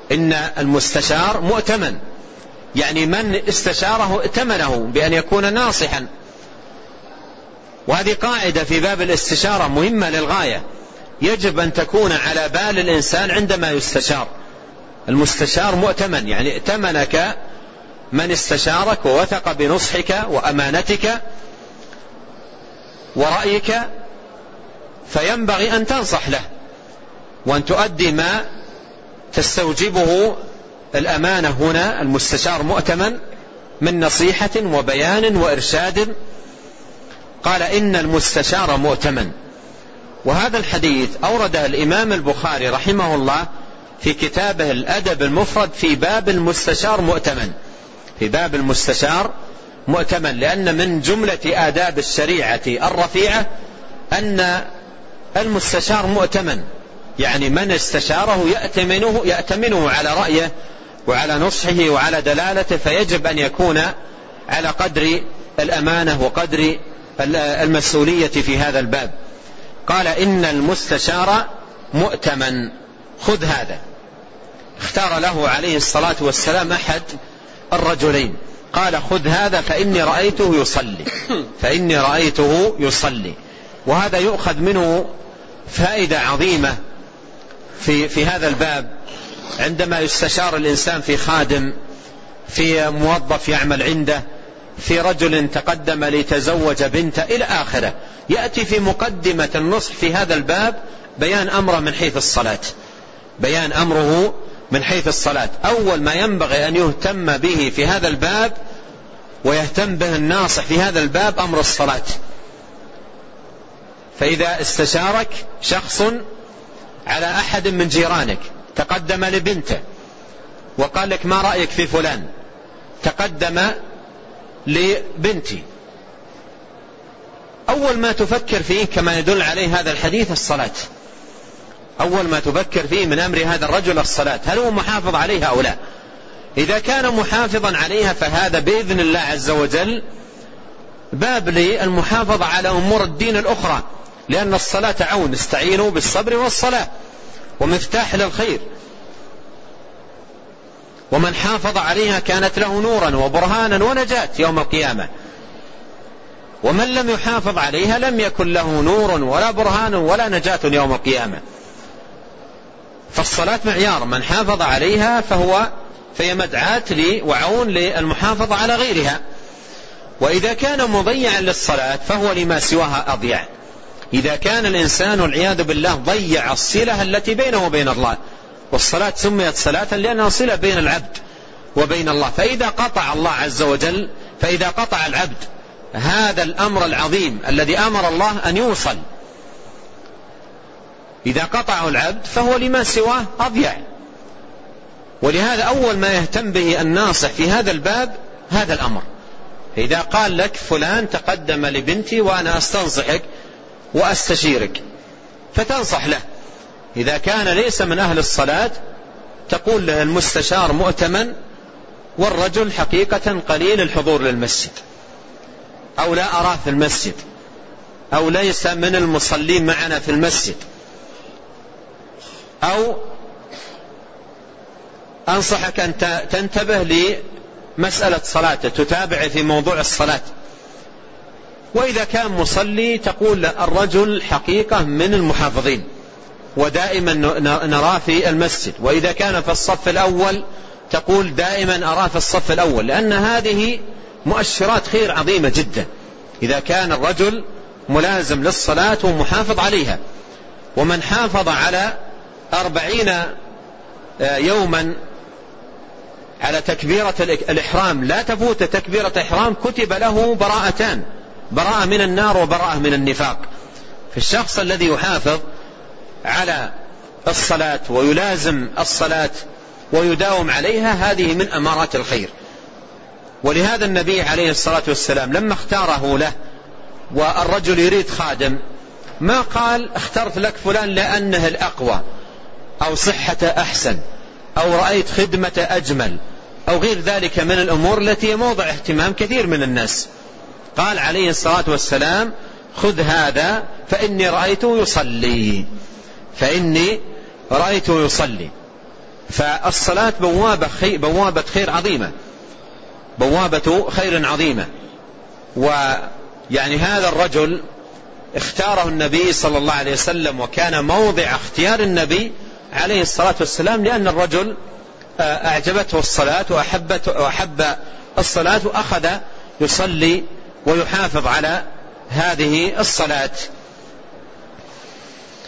إن المستشار مؤتمن، يعني من استشاره ائتمنه بأن يكون ناصحا. وهذه قاعدة في باب الاستشارة مهمة للغاية، يجب أن تكون على بال الإنسان عندما يستشار. المستشار مؤتمن، يعني ائتمنك من استشارك ووثق بنصحك وأمانتك ورأيك، فينبغي أن تنصح له وأن تؤدي ما تستوجبه الأمانة. هنا المستشار مؤتمن من نصيحة وبيان وإرشاد. قال إن المستشار مؤتمن. وهذا الحديث أورده الإمام البخاري رحمه الله في كتابه الأدب المفرد في باب المستشار مؤتمن، في باب المستشار مؤتمن، لأن من جملة آداب الشريعة الرفيعة أن المستشار مؤتمن، يعني من استشاره يأتمنه على رأيه وعلى نصحه وعلى دلالته، فيجب أن يكون على قدر الأمانة وقدر المسؤولية في هذا الباب. قال إن المستشار مؤتمن. خذ هذا. اختار له عليه الصلاة والسلام أحد الرجلين، قال خذ هذا فإني رأيته يصلي، فإني رأيته يصلي. وهذا يؤخذ منه فائدة عظيمة في هذا الباب. عندما يستشار الإنسان في خادم، في موظف يعمل عنده، في رجل تقدم ليتزوج بنته إلى آخره، يأتي في مقدمة النصح في هذا الباب بيان أمره من حيث الصلاة، بيان أمره من حيث الصلاة. أول ما ينبغي أن يهتم به في هذا الباب ويهتم به الناصح في هذا الباب أمر الصلاة. فإذا استشارك شخص على أحد من جيرانك، تقدم لبنته وقال لك ما رأيك في فلان، تقدم لبنتي، أول ما تفكر فيه كما يدل عليه هذا الحديث الصلاة. أول ما تفكر فيه من أمر هذا الرجل الصلاة، هل هو محافظ عليها أو لا؟ إذا كان محافظا عليها فهذا بإذن الله عز وجل باب للمحافظة على أمور الدين الأخرى، لأن الصلاة عون، استعينوا بالصبر والصلاة، ومفتاح للخير. ومن حافظ عليها كانت له نورا وبرهانا ونجاة يوم القيامة، ومن لم يحافظ عليها لم يكن له نور ولا برهان ولا نجاة يوم القيامة. فالصلاة معيار، من حافظ عليها فهي مدعاة وعون للمحافظة على غيرها. وإذا كان مضيعا للصلاة فهو لما سواها أضيع. إذا كان الإنسان والعياذ بالله ضيع الصلة التي بينه وبين الله، والصلاة سميت صلاة لأنها صلة بين العبد وبين الله، فإذا قطع الله عز وجل، فإذا قطع العبد هذا الأمر العظيم الذي أمر الله أن يوصل، إذا قطعه العبد فهو لما سواه أضيع. ولهذا أول ما يهتم به الناصح في هذا الباب هذا الأمر. إذا قال لك فلان تقدم لبنتي وأنا أستنصحك وأستشيرك، فتنصح له. إذا كان ليس من أهل الصلاة تقول له المستشار مؤتمن، والرجل حقيقة قليل الحضور للمسجد، أو لا أراه في المسجد، أو ليس من المصلين معنا في المسجد، أو أنصحك أن تنتبه لمسألة صلاته، تتابع في موضوع الصلاة. وإذا كان مصلي تقول الرجل حقيقة من المحافظين ودائما نراه في المسجد. وإذا كان في الصف الأول تقول دائما أراه في الصف الأول، لأن هذه مؤشرات خير عظيمة جدا إذا كان الرجل ملازم للصلاة ومحافظ عليها. ومن حافظ على 40 يوما على تكبيرة الإحرام لا تفوت تكبيرة إحرام كتب له براءتان، براءة من النار وبراءة من النفاق. فالشخص الذي يحافظ على الصلاة ويلازم الصلاة ويداوم عليها هذه من أمارات الخير. ولهذا النبي عليه الصلاة والسلام لما اختاره له والرجل يريد خادم ما قال اخترت لك فلان لأنه الأقوى أو صحة أحسن أو رأيت خدمة أجمل أو غير ذلك من الأمور التي موضع اهتمام كثير من الناس. قال عليه الصلاة والسلام خذ هذا فإني رأيته يصلي، فإني رأيته يصلي. فالصلاة بوابة خير عظيمة، بوابة خير عظيمة. ويعني هذا الرجل اختاره النبي صلى الله عليه وسلم، وكان موضع اختيار النبي عليه الصلاة والسلام، لأن الرجل أعجبته الصلاة وأحب الصلاة، وأخذ يصلي ويحافظ على هذه الصلاة.